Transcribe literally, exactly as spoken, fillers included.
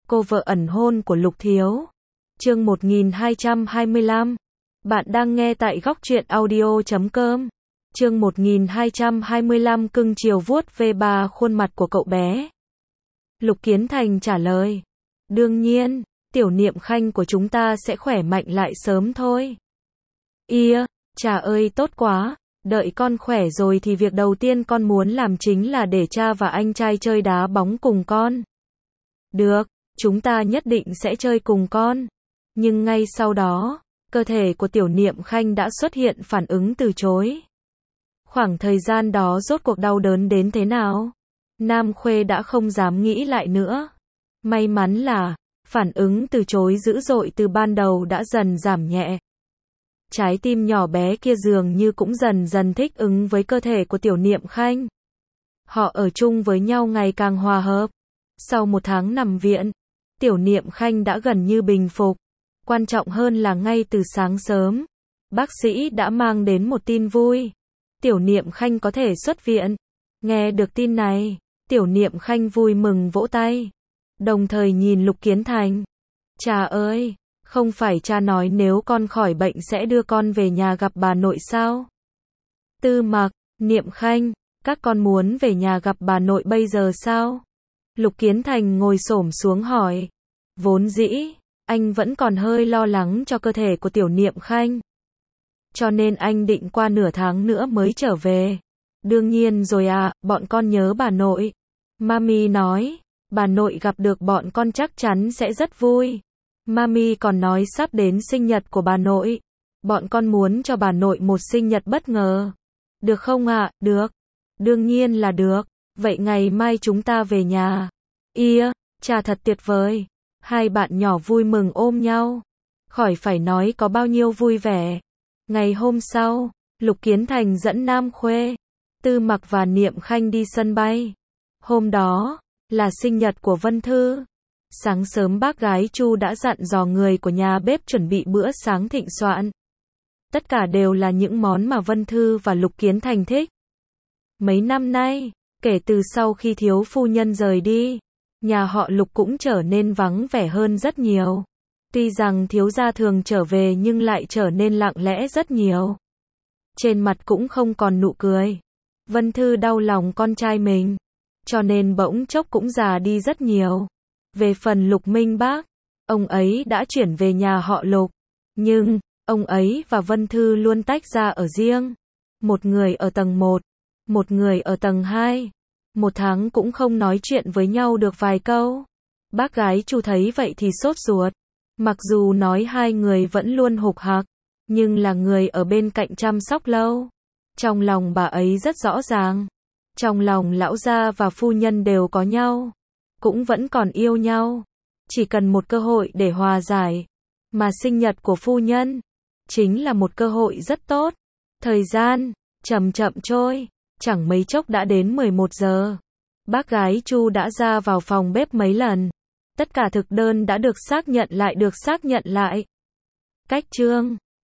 cô vợ ẩn hôn của Lục Thiếu. Chương một nghìn hai trăm hai mươi lăm. Bạn đang nghe tại góc truyện audio chấm com. Chương một nghìn hai trăm hai mươi lăm cưng chiều vuốt ve ba khuôn mặt của cậu bé. Lục Kiến Thành trả lời. Đương nhiên, tiểu niệm khanh của chúng ta sẽ khỏe mạnh lại sớm thôi. Ia, cha ơi tốt quá, đợi con khỏe rồi thì việc đầu tiên con muốn làm chính là để cha và anh trai chơi đá bóng cùng con. Được, chúng ta nhất định sẽ chơi cùng con. Nhưng ngay sau đó, cơ thể của tiểu niệm khanh đã xuất hiện phản ứng từ chối. Khoảng thời gian đó rốt cuộc đau đớn đến thế nào? Nam Khuê đã không dám nghĩ lại nữa. May mắn là, phản ứng từ chối dữ dội từ ban đầu đã dần giảm nhẹ. Trái tim nhỏ bé kia dường như cũng dần dần thích ứng với cơ thể của tiểu niệm khanh. Họ ở chung với nhau ngày càng hòa hợp. Sau một tháng nằm viện, tiểu niệm khanh đã gần như bình phục. Quan trọng hơn là ngay từ sáng sớm, bác sĩ đã mang đến một tin vui. Tiểu niệm khanh có thể xuất viện. Nghe được tin này, tiểu niệm khanh vui mừng vỗ tay. Đồng thời nhìn Lục Kiến Thành. Cha ơi, không phải cha nói nếu con khỏi bệnh sẽ đưa con về nhà gặp bà nội sao? Tư Mặc, Niệm Khanh, các con muốn về nhà gặp bà nội bây giờ sao? Lục Kiến Thành ngồi xổm xuống hỏi. Vốn dĩ, anh vẫn còn hơi lo lắng cho cơ thể của tiểu niệm khanh. Cho nên anh định qua nửa tháng nữa mới trở về. Đương nhiên rồi à, bọn con nhớ bà nội. Mami nói, bà nội gặp được bọn con chắc chắn sẽ rất vui. Mami còn nói sắp đến sinh nhật của bà nội. Bọn con muốn cho bà nội một sinh nhật bất ngờ. Được không ạ? À? Được. Đương nhiên là được. Vậy ngày mai chúng ta về nhà. Ia, cha thật tuyệt vời. Hai bạn nhỏ vui mừng ôm nhau. Khỏi phải nói có bao nhiêu vui vẻ. Ngày hôm sau, Lục Kiến Thành dẫn Nam Khuê, Tư Mặc và Niệm Khanh đi sân bay. Hôm đó, là sinh nhật của Vân Thư. Sáng sớm bác gái Chu đã dặn dò người của nhà bếp chuẩn bị bữa sáng thịnh soạn. Tất cả đều là những món mà Vân Thư và Lục Kiến Thành thích. Mấy năm nay, kể từ sau khi thiếu phu nhân rời đi, nhà họ Lục cũng trở nên vắng vẻ hơn rất nhiều. Tuy rằng thiếu gia thường trở về nhưng lại trở nên lặng lẽ rất nhiều. Trên mặt cũng không còn nụ cười. Vân Thư đau lòng con trai mình, cho nên bỗng chốc cũng già đi rất nhiều. Về phần Lục Minh Bác, ông ấy đã chuyển về nhà họ Lục. Nhưng, ông ấy và Vân Thư luôn tách ra ở riêng. Một người ở tầng một, một người ở tầng hai. Một tháng cũng không nói chuyện với nhau được vài câu. Bác gái Chu thấy vậy thì sốt ruột. Mặc dù nói hai người vẫn luôn hục hặc, nhưng là người ở bên cạnh chăm sóc lâu. Trong lòng bà ấy rất rõ ràng. Trong lòng lão gia và phu nhân đều có nhau. Cũng vẫn còn yêu nhau. Chỉ cần một cơ hội để hòa giải. Mà sinh nhật của phu nhân chính là một cơ hội rất tốt. Thời gian chậm chậm trôi. Chẳng mấy chốc đã đến mười một giờ. Bác gái Chu đã ra vào phòng bếp mấy lần. Tất cả thực đơn đã được xác nhận lại được xác nhận lại. Cách chương